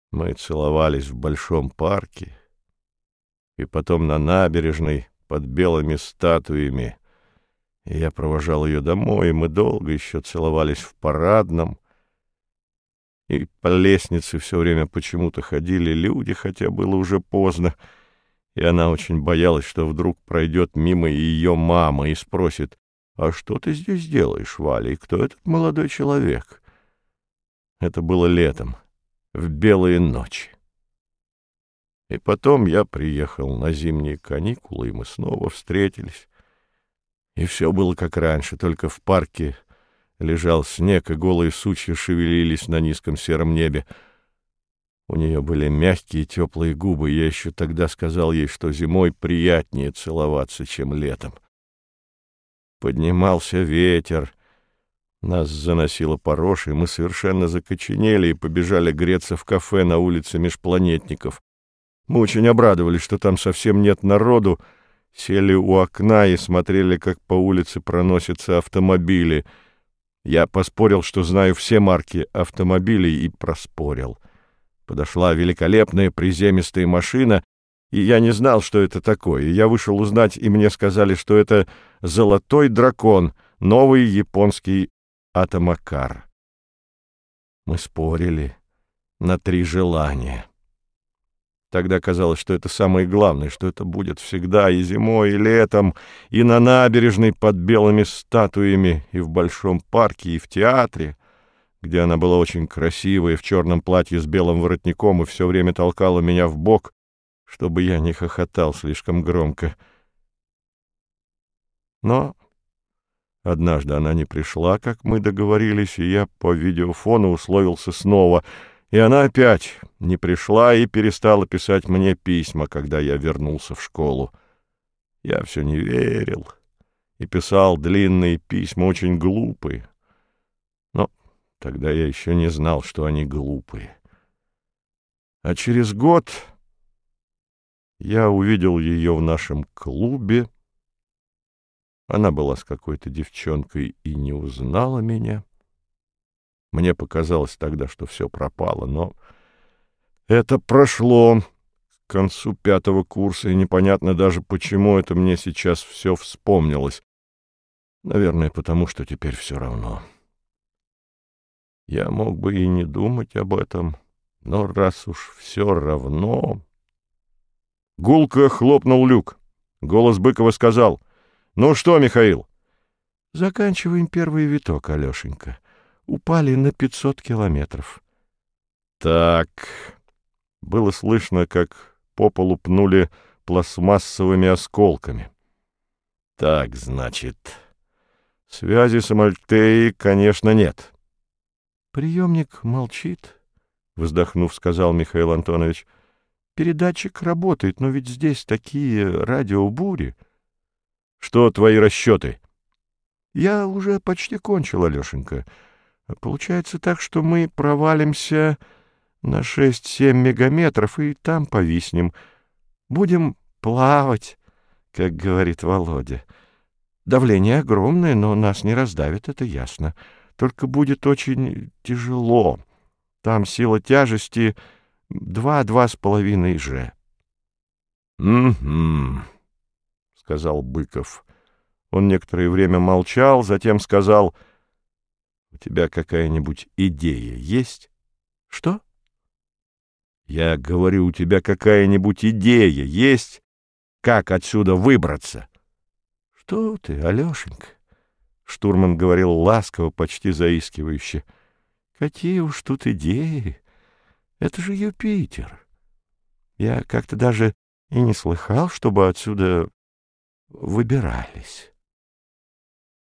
Мы целовались в большом парке и потом на набережной под белыми статуями. И я провожал ее домой, и мы долго еще целовались в Парадном. И по лестнице все время почему-то ходили люди, хотя было уже поздно. И она очень боялась, что вдруг пройдет мимо ее мама и спросит: «А что ты здесь делаешь, Валя, и кто этот молодой человек?» Это было летом, в белые ночи. И потом я приехал на зимние каникулы, и мы снова встретились. И все было как раньше, только в парке лежал снег, и голые сучья шевелились на низком сером небе. У нее были мягкие теплые губы, и я еще тогда сказал ей, что зимой приятнее целоваться, чем летом. Поднимался ветер, нас заносило по роже, и мы совершенно закоченели и побежали греться в кафе на улице Межпланетников. Мы очень обрадовались, что там совсем нет народу, сели у окна и смотрели, как по улице проносятся автомобили. Я поспорил, что знаю все марки автомобилей, и проспорил. Подошла великолепная приземистая машина, и я не знал, что это такое. Я вышел узнать, и мне сказали, что это «Золотой дракон», новый японский атомакар. Мы спорили на 3 желания. Тогда казалось, что это самое главное, что это будет всегда и зимой, и летом, и на набережной под белыми статуями, и в большом парке, и в театре, где она была очень красивая, в черном платье с белым воротником, и все время толкала меня в бок, чтобы я не хохотал слишком громко. Но однажды она не пришла, как мы договорились, и я по видеофону условился снова, и она опять не пришла и перестала писать мне письма, когда я вернулся в школу. Я все не верил и писал длинные письма, очень глупые. Но тогда я еще не знал, что они глупые. А через год я увидел ее в нашем клубе. Она была с какой-то девчонкой и не узнала меня. Мне показалось тогда, что все пропало, но это прошло к концу 5-го курса, и непонятно даже, почему это мне сейчас все вспомнилось. Наверное, потому что теперь все равно. Я мог бы и не думать об этом, но раз уж все равно... Гулко хлопнул люк. Голос Быкова сказал: «Ну что, Михаил?» «Заканчиваем первый виток, Алешенька. Упали на 500 километров». «Так...» Было слышно, как по полу пнули пластмассовыми осколками. «Так, значит, связи с Амальтеей, конечно, нет». «Приемник молчит», — вздохнув, сказал Михаил Антонович. «Передатчик работает, но ведь здесь такие радиобури». «Что твои расчеты?» «Я уже почти кончил, Алешенька. Получается так, что мы провалимся на 6-7 мегаметров и там повиснем. Будем плавать, как говорит Володя. Давление огромное, но нас не раздавит, это ясно. Только будет очень тяжело. Там сила тяжести 2-2,5 же». «Угу», — сказал Быков. Он некоторое время молчал, затем сказал: «У тебя какая-нибудь идея есть?» «Что?» «Я говорю, у тебя какая-нибудь идея есть, как отсюда выбраться?» «Что ты, Алешенька?» Штурман говорил ласково, почти заискивающе. «Какие уж тут идеи! Это же Юпитер! Я как-то даже и не слыхал, чтобы отсюда выбирались».